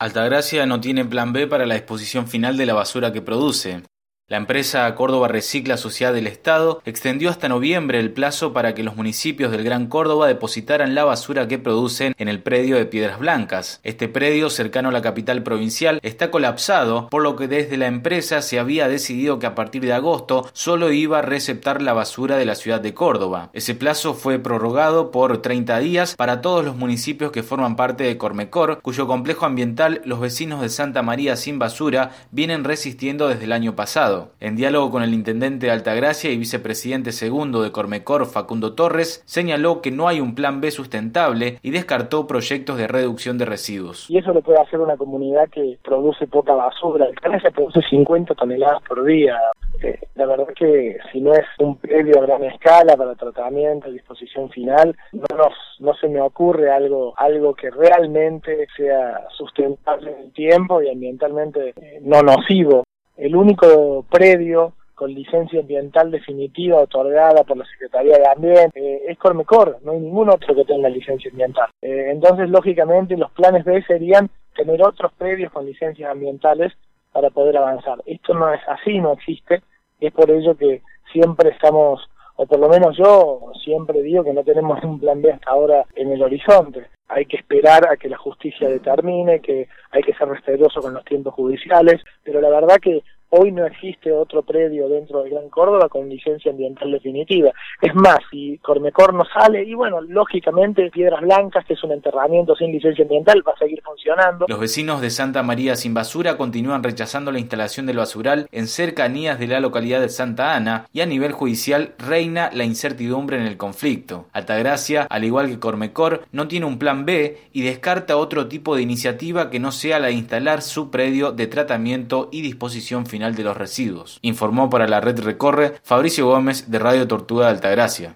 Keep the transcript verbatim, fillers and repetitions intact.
Altagracia no tiene plan B para la disposición final de la basura que produce. La empresa Córdoba Recicla Sociedad del Estado extendió hasta noviembre el plazo para que los municipios del Gran Córdoba depositaran la basura que producen en el predio de Piedras Blancas. Este predio, cercano a la capital provincial, está colapsado, por lo que desde la empresa se había decidido que a partir de agosto solo iba a receptar la basura de la ciudad de Córdoba. Ese plazo fue prorrogado por treinta días para todos los municipios que forman parte de Cormecor, cuyo complejo ambiental los vecinos de Santa María Sin Basura vienen resistiendo desde el año pasado. En diálogo con el intendente de Altagracia y vicepresidente segundo de Cormecor, Facundo Torres, señaló que no hay un plan B sustentable y descartó proyectos de reducción de residuos. Y eso lo puede hacer una comunidad que produce poca basura. Altagracia produce cincuenta toneladas por día. Eh, la verdad que si no es un predio a gran escala para tratamiento, disposición final, no, nos, no se me ocurre algo, algo que realmente sea sustentable en el tiempo y ambientalmente eh, no nocivo. El único predio con licencia ambiental definitiva otorgada por la Secretaría de Ambiente eh, es Cormecor, no hay ningún otro que tenga licencia ambiental. Eh, entonces, lógicamente, los planes B serían tener otros predios con licencias ambientales para poder avanzar. Esto no es así, no existe, y es por ello que siempre estamos, o por lo menos yo siempre digo que no tenemos un plan B hasta ahora en el horizonte. Hay que esperar a que la justicia determine, que hay que ser respetuoso con los tiempos judiciales, pero la verdad que hoy no existe otro predio dentro del Gran Córdoba con licencia ambiental definitiva. Es más, si Cormecor no sale, y bueno, lógicamente Piedras Blancas, que es un enterramiento sin licencia ambiental, va a seguir funcionando. Los vecinos de Santa María Sin Basura continúan rechazando la instalación del basural en cercanías de la localidad de Santa Ana, y a nivel judicial reina la incertidumbre en el conflicto. Altagracia, al igual que Cormecor, no tiene un plan B y descarta otro tipo de iniciativa que no sea la de instalar su predio de tratamiento y disposición final de los residuos. Informó para la Red Recorre Fabricio Gómez de Radio Tortuga de Altagracia.